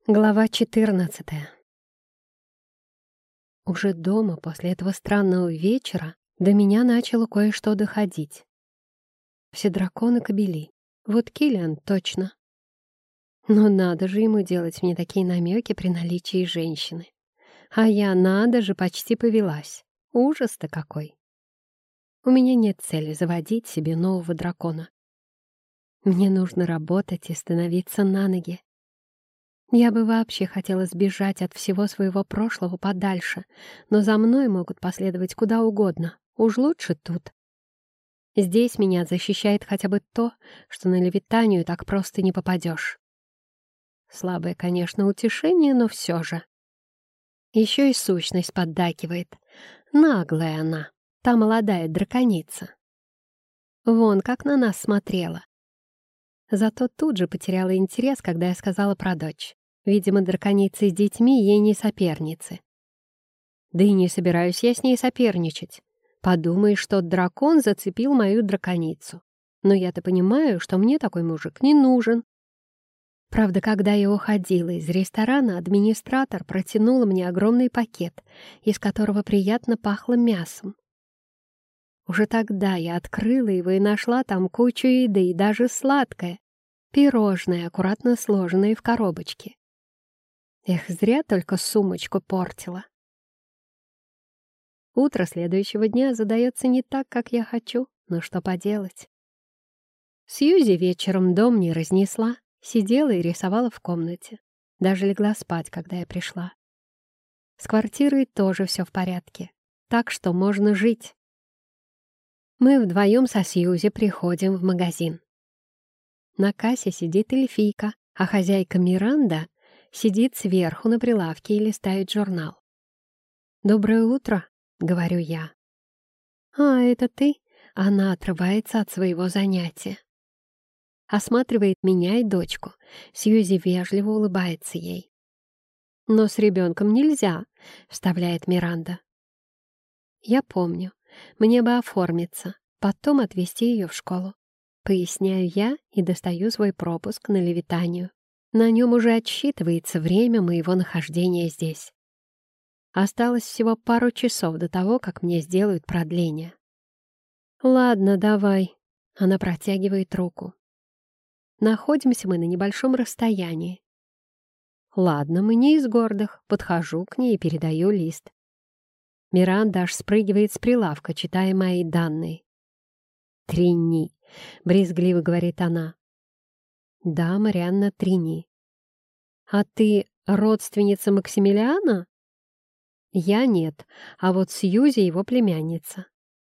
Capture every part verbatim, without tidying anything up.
Глава четырнадцатая. Уже дома после этого странного вечера до меня начало кое-что доходить. Все драконы кобели. Вот Киллиан точно. Но надо же ему делать мне такие намеки при наличии женщины. А я, надо же, почти повелась. Ужас-то какой. У меня нет цели заводить себе нового дракона. Мне нужно работать и становиться на ноги. Я бы вообще хотела сбежать от всего своего прошлого подальше, но за мной могут последовать куда угодно. Уж лучше тут. Здесь меня защищает хотя бы то, что на Левитанию так просто не попадешь. Слабое, конечно, утешение, но все же. Еще и сущность поддакивает. Наглая она, та молодая драконица. Вон как на нас смотрела. Зато тут же потеряла интерес, когда я сказала про дочь. Видимо, драконицы с детьми ей не соперницы. Да и не собираюсь я с ней соперничать. Подумаешь, что дракон зацепил мою драконицу. Но я-то понимаю, что мне такой мужик не нужен. Правда, когда я уходила из ресторана, администратор протянула мне огромный пакет, из которого приятно пахло мясом. Уже тогда я открыла его и нашла там кучу еды, и даже сладкое. Пирожное, аккуратно сложенное в коробочке. Эх, зря только сумочку портила. Утро следующего дня задается не так, как я хочу, но что поделать. Сьюзи вечером дом не разнесла, сидела и рисовала в комнате. Даже легла спать, когда я пришла. С квартирой тоже все в порядке, так что можно жить. Мы вдвоем со Сьюзи приходим в магазин. На кассе сидит эльфийка, а хозяйка Миранда сидит сверху на прилавке и листает журнал. «Доброе утро», — говорю я. «А, это ты?» — она отрывается от своего занятия. Осматривает меня и дочку. Сьюзи вежливо улыбается ей. «Но с ребенком нельзя», — вставляет Миранда. «Я помню. Мне бы оформиться, потом отвезти ее в школу». Поясняю я и достаю свой пропуск на Левитанию. На нем уже отсчитывается время моего нахождения здесь. Осталось всего пару часов до того, как мне сделают продление. «Ладно, давай». Она протягивает руку. Находимся мы на небольшом расстоянии. Ладно, мы не из гордых. Подхожу к ней и передаю лист. Миранда аж спрыгивает с прилавка, читая мои данные. «Трини», — брезгливо говорит она. «Да, Марианна Трини». «А ты родственница Максимилиана?» «Я нет, а вот Сьюзи его племянница».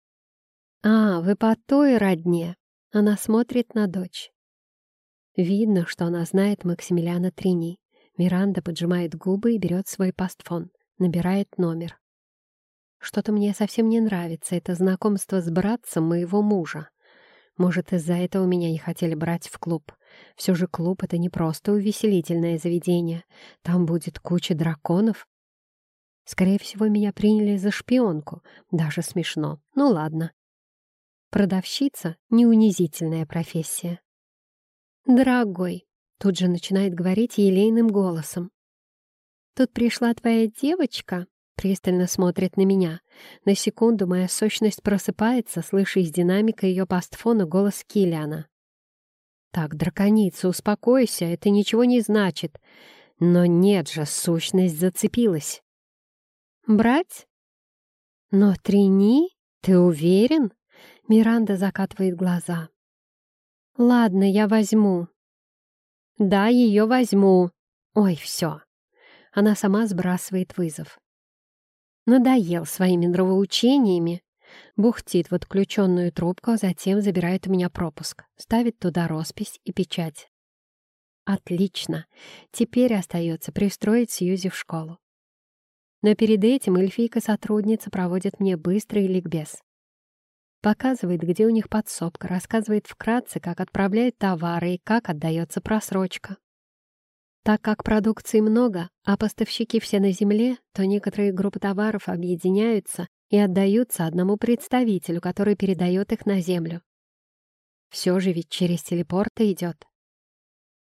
«А, вы по той родне?» Она смотрит на дочь. Видно, что она знает Максимилиана Трини. Миранда поджимает губы и берет свой пастфон, набирает номер. Что-то мне совсем не нравится это знакомство с братцем моего мужа. Может, из-за этого меня не хотели брать в клуб. Все же клуб — это не просто увеселительное заведение. Там будет куча драконов. Скорее всего, меня приняли за шпионку. Даже смешно. Ну ладно. Продавщица — не унизительная профессия. «Дорогой», — тут же начинает говорить елейным голосом. «Тут пришла твоя девочка», — пристально смотрит на меня. На секунду моя сущность просыпается, слыша из динамика ее пастфона голос Киллиана. «Так, драконица, успокойся, это ничего не значит». Но нет же, сущность зацепилась. «Брать? Но Трини? Ты уверен?» Миранда закатывает глаза. «Ладно, я возьму». «Да, ее возьму». Ой, все. Она сама сбрасывает вызов. Надоел своими нравоучениями. Бухтит в отключенную трубку, а затем забирает у меня пропуск. Ставит туда роспись и печать. Отлично. Теперь остается пристроить Сьюзи в школу. Но перед этим эльфийка-сотрудница проводит мне быстрый ликбез. Показывает, где у них подсобка, рассказывает вкратце, как отправляют товары и как отдается просрочка. Так как продукции много, а поставщики все на земле, то некоторые группы товаров объединяются и отдаются одному представителю, который передает их на землю. Все же ведь через телепорты идет.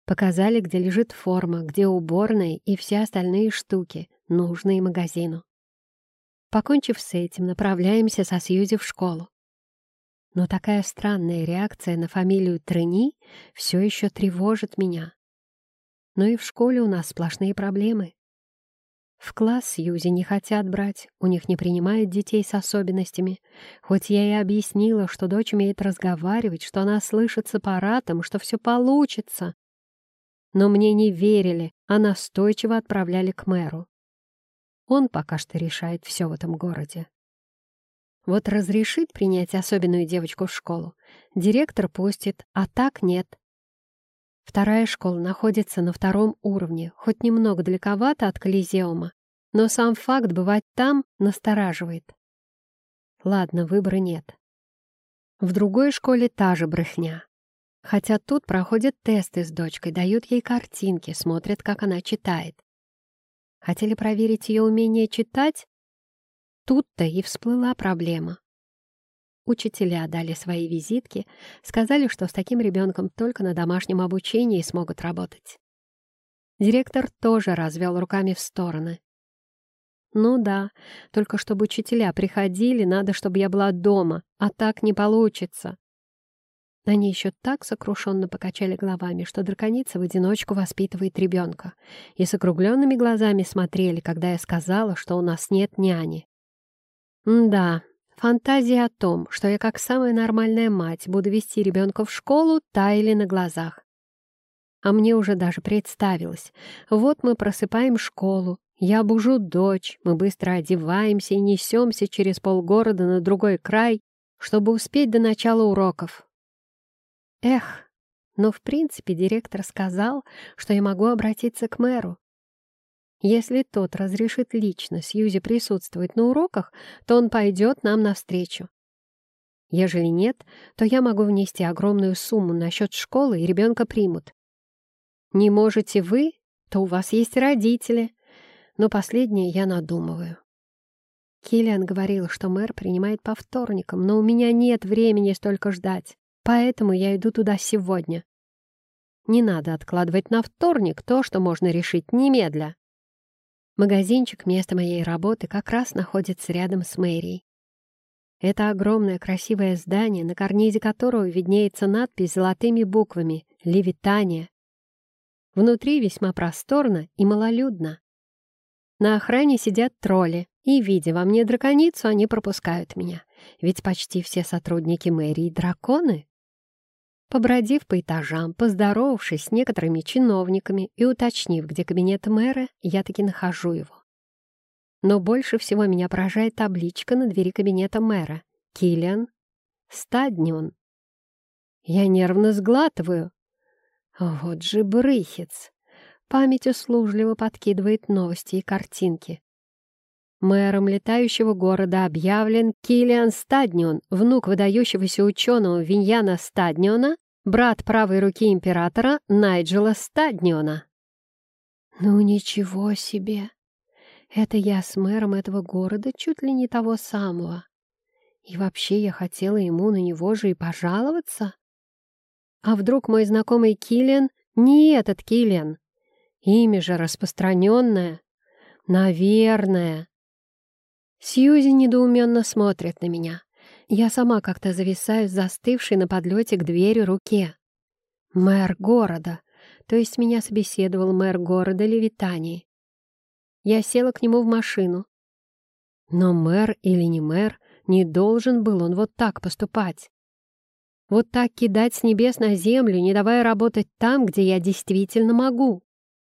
Показали, где лежит форма, где уборная и все остальные штуки, нужные магазину. Покончив с этим, направляемся со Сьюзи в школу. Но такая странная реакция на фамилию Трени все еще тревожит меня. Но и в школе у нас сплошные проблемы. В класс Сьюзи не хотят брать, у них не принимают детей с особенностями. Хоть я и объяснила, что дочь умеет разговаривать, что она слышит с аппаратом, что все получится. Но мне не верили, а настойчиво отправляли к мэру. Он пока что решает все в этом городе. Вот разрешит принять особенную девочку в школу, директор пустит, а так нет. Вторая школа находится на втором уровне, хоть немного далековато от Колизеума, но сам факт бывать там настораживает. Ладно, выбора нет. В другой школе та же брехня. Хотя тут проходят тесты с дочкой, дают ей картинки, смотрят, как она читает. Хотели проверить ее умение читать? Тут-то и всплыла проблема. Учителя дали свои визитки, сказали, что с таким ребенком только на домашнем обучении смогут работать. Директор тоже развел руками в стороны. Ну да, только чтобы учителя приходили, надо, чтобы я была дома, а так не получится. Они еще так сокрушенно покачали головами, что драконица в одиночку воспитывает ребенка, и с округленными глазами смотрели, когда я сказала, что у нас нет няни. Да, фантазия о том, что я как самая нормальная мать буду вести ребенка в школу, таяли на глазах. А мне уже даже представилось. Вот мы просыпаем школу, я бужу дочь, мы быстро одеваемся и несемся через полгорода на другой край, чтобы успеть до начала уроков. Эх, но в принципе директор сказал, что я могу обратиться к мэру. Если тот разрешит лично Сьюзи присутствовать на уроках, то он пойдет нам навстречу. Ежели нет, то я могу внести огромную сумму на счет школы, и ребенка примут. Не можете вы, то у вас есть родители, но последнее я надумываю. Киллиан говорил, что мэр принимает по вторникам, но у меня нет времени столько ждать. Поэтому я иду туда сегодня. Не надо откладывать на вторник то, что можно решить немедля. Магазинчик, место моей работы, как раз находится рядом с мэрией. Это огромное красивое здание, на карнизе которого виднеется надпись золотыми буквами «Левитания». Внутри весьма просторно и малолюдно. На охране сидят тролли, и, видя во мне драконицу, они пропускают меня. Ведь почти все сотрудники мэрии — драконы. Побродив по этажам, поздоровавшись с некоторыми чиновниками и уточнив, где кабинет мэра, я таки нахожу его. Но больше всего меня поражает табличка на двери кабинета мэра. Киллиан Стаднион. Я нервно сглатываю. Вот же брыхец. Память услужливо подкидывает новости и картинки. Мэром летающего города объявлен Киллиан Стаднион, внук выдающегося ученого Виньяна Стадниона, брат правой руки императора Найджела Стадниона. Ну ничего себе! Это я с мэром этого города чуть ли не того самого. И вообще я хотела ему на него же и пожаловаться. А вдруг мой знакомый Киллиан не этот Киллиан? Имя же распространенное. Наверное. Сьюзи недоуменно смотрит на меня. Я сама как-то зависаю с застывшей на подлете к двери руке. Мэр города. То есть меня собеседовал мэр города Левитании. Я села к нему в машину. Но мэр или не мэр, не должен был он вот так поступать. Вот так кидать с небес на землю, не давая работать там, где я действительно могу.